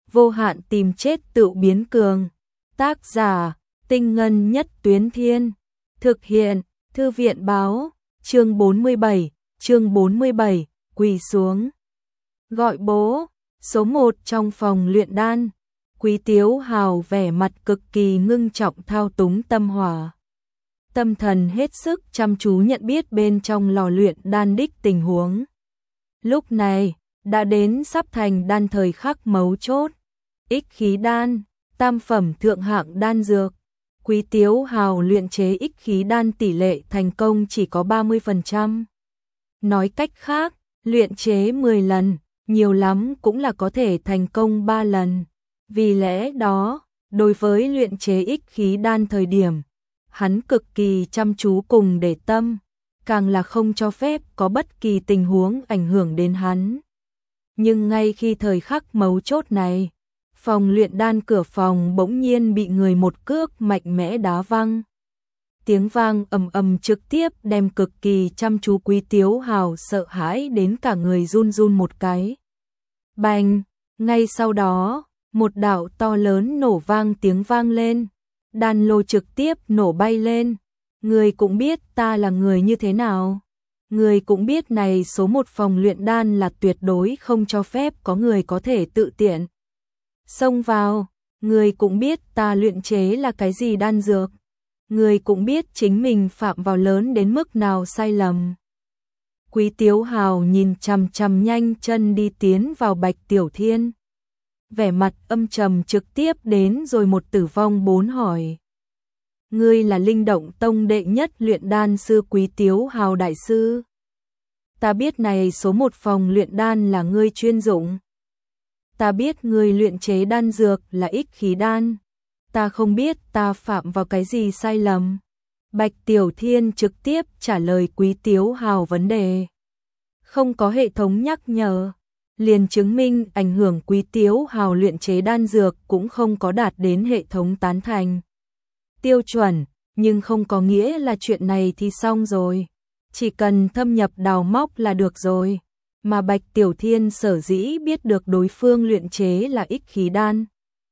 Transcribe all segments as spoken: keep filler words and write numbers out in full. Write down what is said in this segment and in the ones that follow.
vô hạn tìm chết tự biến cường. Tác giả, Tinh Ngân Nhất Tuyến Thiên. Thực hiện, Thư viện báo, chương bốn mươi bảy, chương bốn mươi bảy, quỳ xuống. Gọi bố, số một trong phòng luyện đan. Quý Tiếu Hào vẻ mặt cực kỳ ngưng trọng thao túng tâm hỏa. Tâm thần hết sức chăm chú nhận biết bên trong lò luyện đan đích tình huống. Lúc này, đã đến sắp thành đan thời khắc mấu chốt. Ích khí đan, tam phẩm thượng hạng đan dược. Quý Tiếu Hào luyện chế ích khí đan tỷ lệ thành công chỉ có ba mươi phần trăm. Nói cách khác, luyện chế mười lần, nhiều lắm cũng là có thể thành công ba lần. Vì lẽ đó, đối với luyện chế ích khí đan thời điểm, hắn cực kỳ chăm chú cùng để tâm, càng là không cho phép có bất kỳ tình huống ảnh hưởng đến hắn. Nhưng ngay khi thời khắc mấu chốt này, phòng luyện đan cửa phòng bỗng nhiên bị người một cước mạnh mẽ đá văng. Tiếng vang ầm ầm trực tiếp đem cực kỳ chăm chú Quý Tiếu Hào sợ hãi đến cả người run run một cái. Bành, ngay sau đó, một đạo to lớn nổ vang tiếng vang lên, đan lô trực tiếp nổ bay lên. Người cũng biết ta là người như thế nào. Người cũng biết này số một phòng luyện đan là tuyệt đối không cho phép có người có thể tự tiện xông vào. Người cũng biết ta luyện chế là cái gì đan dược. Người cũng biết chính mình phạm vào lớn đến mức nào sai lầm. Quý Tiếu Hào nhìn chằm chằm nhanh chân đi tiến vào Bạch Tiểu Thiên. Vẻ mặt âm trầm trực tiếp đến rồi một tử vong bốn hỏi. Ngươi là Linh Động Tông đệ nhất luyện đan sư Quý Tiếu Hào đại sư. Ta biết này số một phòng luyện đan là ngươi chuyên dụng. Ta biết ngươi luyện chế đan dược là ích khí đan. Ta không biết ta phạm vào cái gì sai lầm. Bạch Tiểu Thiên trực tiếp trả lời Quý Tiếu Hào vấn đề. Không có hệ thống nhắc nhở, liền chứng minh ảnh hưởng Quý Tiếu Hào luyện chế đan dược cũng không có đạt đến hệ thống tán thành tiêu chuẩn, nhưng không có nghĩa là chuyện này thì xong rồi. Chỉ cần thâm nhập đào móc là được rồi. Mà Bạch Tiểu Thiên sở dĩ biết được đối phương luyện chế là ích khí đan,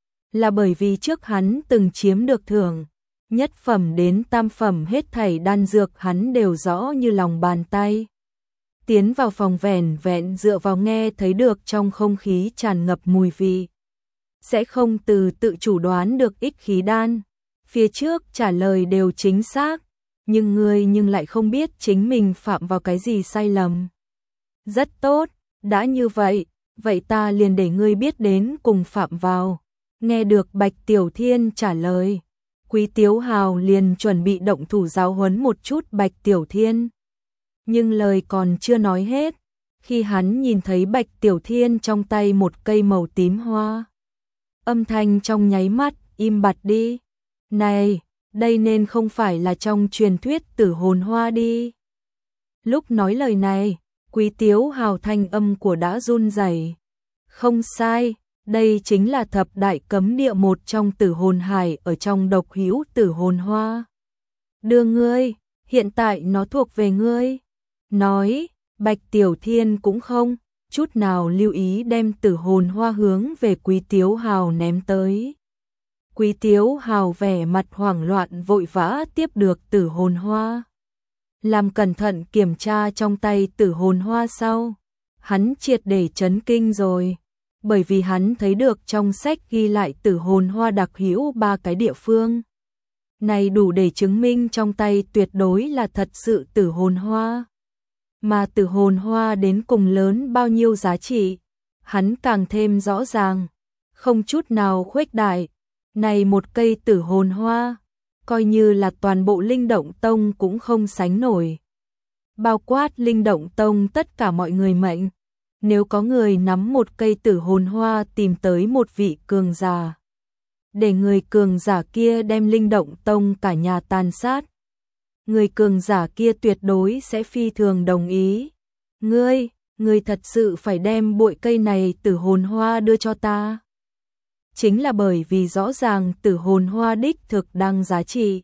là bởi vì trước hắn từng chiếm được thưởng. Nhất phẩm đến tam phẩm hết thảy đan dược hắn đều rõ như lòng bàn tay. Tiến vào phòng vẻn vẹn dựa vào nghe thấy được trong không khí tràn ngập mùi vị, sẽ không từ tự chủ đoán được ích khí đan. Phía trước trả lời đều chính xác, nhưng ngươi nhưng lại không biết chính mình phạm vào cái gì sai lầm. Rất tốt, đã như vậy, vậy ta liền để ngươi biết đến cùng phạm vào. Nghe được Bạch Tiểu Thiên trả lời, Quý Tiếu Hào liền chuẩn bị động thủ giáo huấn một chút Bạch Tiểu Thiên. Nhưng lời còn chưa nói hết, khi hắn nhìn thấy Bạch Tiểu Thiên trong tay một cây màu tím hoa, âm thanh trong nháy mắt im bặt đi. Này, đây nên không phải là trong truyền thuyết tử hồn hoa đi. Lúc nói lời này, Quý Tiếu Hào thanh âm của đã run rẩy. Không sai, đây chính là thập đại cấm địa một trong tử hồn hải ở trong độc hữu tử hồn hoa. Đưa ngươi, hiện tại nó thuộc về ngươi. Nói, Bạch Tiểu Thiên cũng không chút nào lưu ý đem tử hồn hoa hướng về Quý Tiếu Hào ném tới. Quý Tiếu Hào vẻ mặt hoảng loạn vội vã tiếp được tử hồn hoa. Làm cẩn thận kiểm tra trong tay tử hồn hoa sau, hắn triệt để chấn kinh rồi. Bởi vì hắn thấy được trong sách ghi lại tử hồn hoa đặc hữu ba cái địa phương. Này đủ để chứng minh trong tay tuyệt đối là thật sự tử hồn hoa. Mà tử hồn hoa đến cùng lớn bao nhiêu giá trị, hắn càng thêm rõ ràng, không chút nào khuếch đại. Này một cây tử hồn hoa, coi như là toàn bộ Linh Động Tông cũng không sánh nổi. Bao quát Linh Động Tông tất cả mọi người mệnh. Nếu có người nắm một cây tử hồn hoa tìm tới một vị cường giả, để người cường giả kia đem Linh Động Tông cả nhà tàn sát, người cường giả kia tuyệt đối sẽ phi thường đồng ý. Ngươi, ngươi thật sự phải đem bụi cây này tử hồn hoa đưa cho ta. Chính là bởi vì rõ ràng tử hồn hoa đích thực đang giá trị.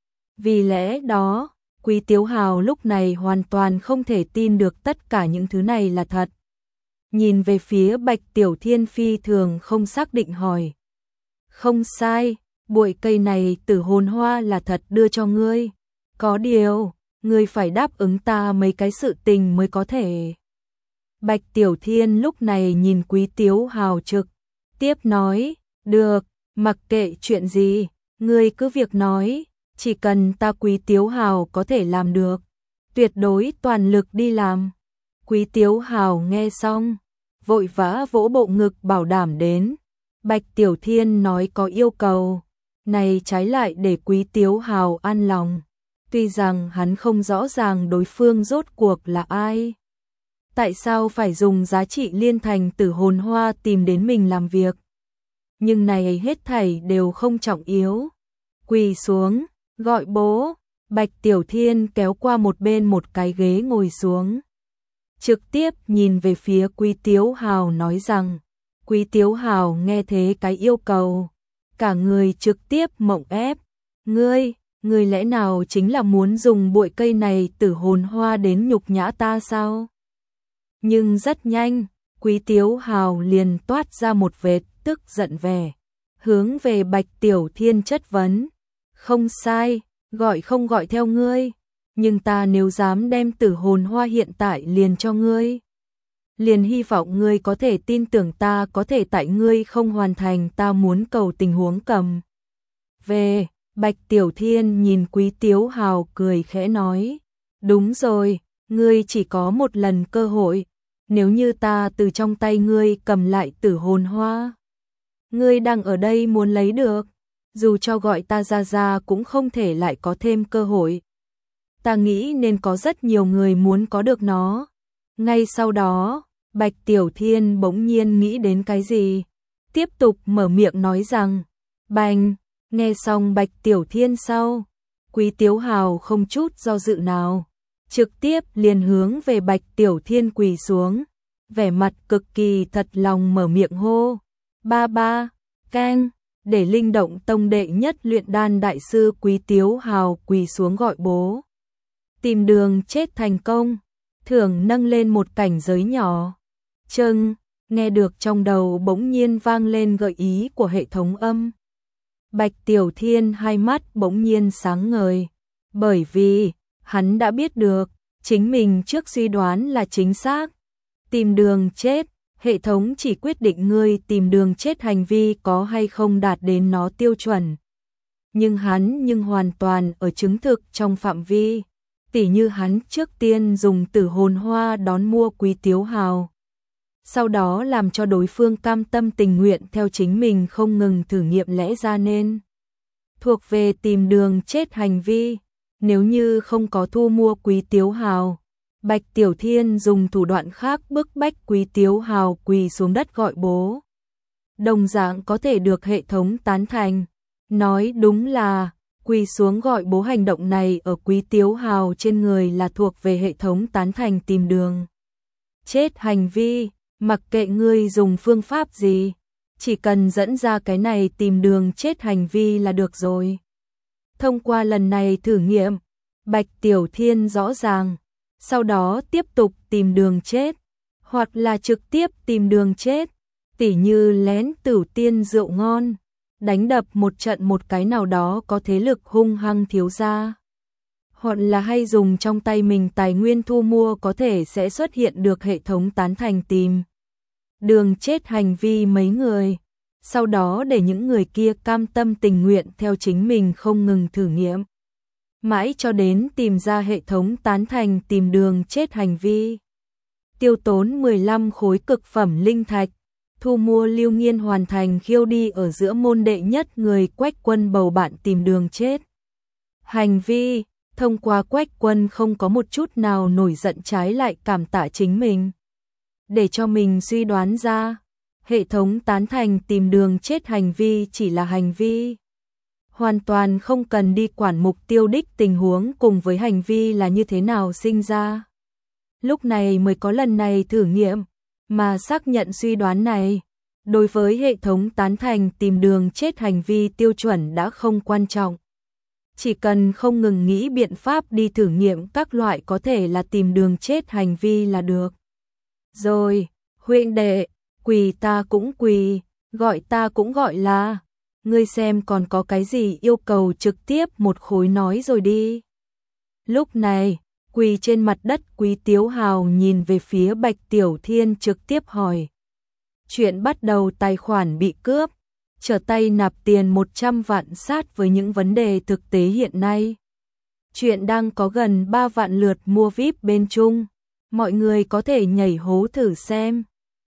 Vì lẽ đó, Quý Tiếu Hào lúc này hoàn toàn không thể tin được tất cả những thứ này là thật. nhìn về phía Bạch Tiểu Thiên phi thường không xác định hỏi. Không sai, bụi cây này tử hồn hoa là thật đưa cho ngươi. Có điều, ngươi phải đáp ứng ta mấy cái sự tình mới có thể. Bạch Tiểu Thiên lúc này nhìn Quý Tiếu Hào trực, tiếp nói, được, mặc kệ chuyện gì, ngươi cứ việc nói, chỉ cần ta Quý Tiếu Hào có thể làm được, tuyệt đối toàn lực đi làm. Quý Tiếu Hào nghe xong, vội vã vỗ bộ ngực bảo đảm đến. Bạch Tiểu Thiên nói có yêu cầu, này trái lại để Quý Tiếu Hào an lòng. Tuy rằng hắn không rõ ràng đối phương rốt cuộc là ai. Tại sao phải dùng giá trị liên thành tử hồn hoa tìm đến mình làm việc? Nhưng này hết thảy đều không trọng yếu. Quỳ xuống, gọi bố, Bạch Tiểu Thiên kéo qua một bên một cái ghế ngồi xuống. Trực tiếp nhìn về phía Quý Tiếu Hào nói rằng, Quý Tiếu Hào nghe thế cái yêu cầu, cả người trực tiếp mộng ép. Ngươi, ngươi lẽ nào chính là muốn dùng bụi cây này tử hồn hoa đến nhục nhã ta sao? Nhưng rất nhanh, Quý Tiếu Hào liền toát ra một vệt tức giận vẻ, hướng về Bạch Tiểu Thiên chất vấn. Không sai, gọi không gọi theo ngươi, nhưng ta nếu dám đem tử hồn hoa hiện tại liền cho ngươi, liền hy vọng ngươi có thể tin tưởng ta có thể tại ngươi không hoàn thành ta muốn cầu tình huống cầm. Về, Bạch Tiểu Thiên nhìn Quý Tiếu Hào cười khẽ nói, đúng rồi, ngươi chỉ có một lần cơ hội, nếu như ta từ trong tay ngươi cầm lại tử hồn hoa, ngươi đang ở đây muốn lấy được, dù cho gọi ta ra ra cũng không thể lại có thêm cơ hội. Ta nghĩ nên có rất nhiều người muốn có được nó. Ngay sau đó, Bạch Tiểu Thiên bỗng nhiên nghĩ đến cái gì, tiếp tục mở miệng nói rằng, bành, nghe xong Bạch Tiểu Thiên sau, Quý Tiếu Hào không chút do dự nào, trực tiếp liền hướng về Bạch Tiểu Thiên quỳ xuống, vẻ mặt cực kỳ thật lòng mở miệng hô, ba ba, keng, để Linh Động Tông đệ nhất luyện đan đại sư Quý Tiếu Hào quỳ xuống gọi bố. Tìm đường chết thành công, thưởng nâng lên một cảnh giới nhỏ. Chưng, nghe được trong đầu bỗng nhiên vang lên gợi ý của hệ thống âm. Bạch Tiểu Thiên hai mắt bỗng nhiên sáng ngời, bởi vì hắn đã biết được, chính mình trước suy đoán là chính xác. Tìm đường chết, hệ thống chỉ quyết định ngươi tìm đường chết hành vi có hay không đạt đến nó tiêu chuẩn. Nhưng hắn nhưng hoàn toàn ở chứng thực trong phạm vi, tỉ như hắn trước tiên dùng tử hồn hoa đón mua Quý Tiếu Hào, sau đó làm cho đối phương cam tâm tình nguyện theo chính mình không ngừng thử nghiệm lẽ ra nên thuộc về tìm đường chết hành vi. Nếu như không có thu mua Quý Tiếu Hào, Bạch Tiểu Thiên dùng thủ đoạn khác bức bách Quý Tiếu Hào quỳ xuống đất gọi bố, đồng dạng có thể được hệ thống tán thành. Nói đúng là quỳ xuống gọi bố hành động này ở Quý Tiếu Hào trên người là thuộc về hệ thống tán thành tìm đường chết hành vi, mặc kệ ngươi dùng phương pháp gì, chỉ cần dẫn ra cái này tìm đường chết hành vi là được rồi. Thông qua lần này thử nghiệm, Bạch Tiểu Thiên rõ ràng, sau đó tiếp tục tìm đường chết, hoặc là trực tiếp tìm đường chết, tỉ như lén tửu tiên rượu ngon, đánh đập một trận một cái nào đó có thế lực hung hăng thiếu gia, hoặc là hay dùng trong tay mình tài nguyên thu mua có thể sẽ xuất hiện được hệ thống tán thành tìm đường chết hành vi mấy người, sau đó để những người kia cam tâm tình nguyện theo chính mình không ngừng thử nghiệm, mãi cho đến tìm ra hệ thống tán thành tìm đường chết hành vi. Tiêu tốn mười lăm khối cực phẩm linh thạch, thu mua Lưu Nghiên hoàn thành khiêu đi ở giữa môn đệ nhất người Quách Quân bầu bạn tìm đường chết hành vi. Thông qua Quách Quân không có một chút nào nổi giận, trái lại cảm tạ chính mình, để cho mình suy đoán ra hệ thống tán thành tìm đường chết hành vi chỉ là hành vi, hoàn toàn không cần đi quản mục tiêu đích tình huống cùng với hành vi là như thế nào sinh ra. Lúc này mới có lần này thử nghiệm, mà xác nhận suy đoán này, đối với hệ thống tán thành tìm đường chết hành vi tiêu chuẩn đã không quan trọng. Chỉ cần không ngừng nghĩ biện pháp đi thử nghiệm các loại có thể là tìm đường chết hành vi là được. Rồi, Huynh đệ, quỳ ta cũng quỳ, gọi ta cũng gọi là, ngươi xem còn có cái gì yêu cầu trực tiếp một khối nói rồi đi. Lúc này, quỳ trên mặt đất Quý Tiếu Hào nhìn về phía Bạch Tiểu Thiên trực tiếp hỏi. Chuyện bắt đầu tài khoản bị cướp, trở tay nạp tiền một trăm vạn sát với những vấn đề thực tế hiện nay. Chuyện đang có gần ba vạn lượt mua víp bên Trung, mọi người có thể nhảy hố thử xem.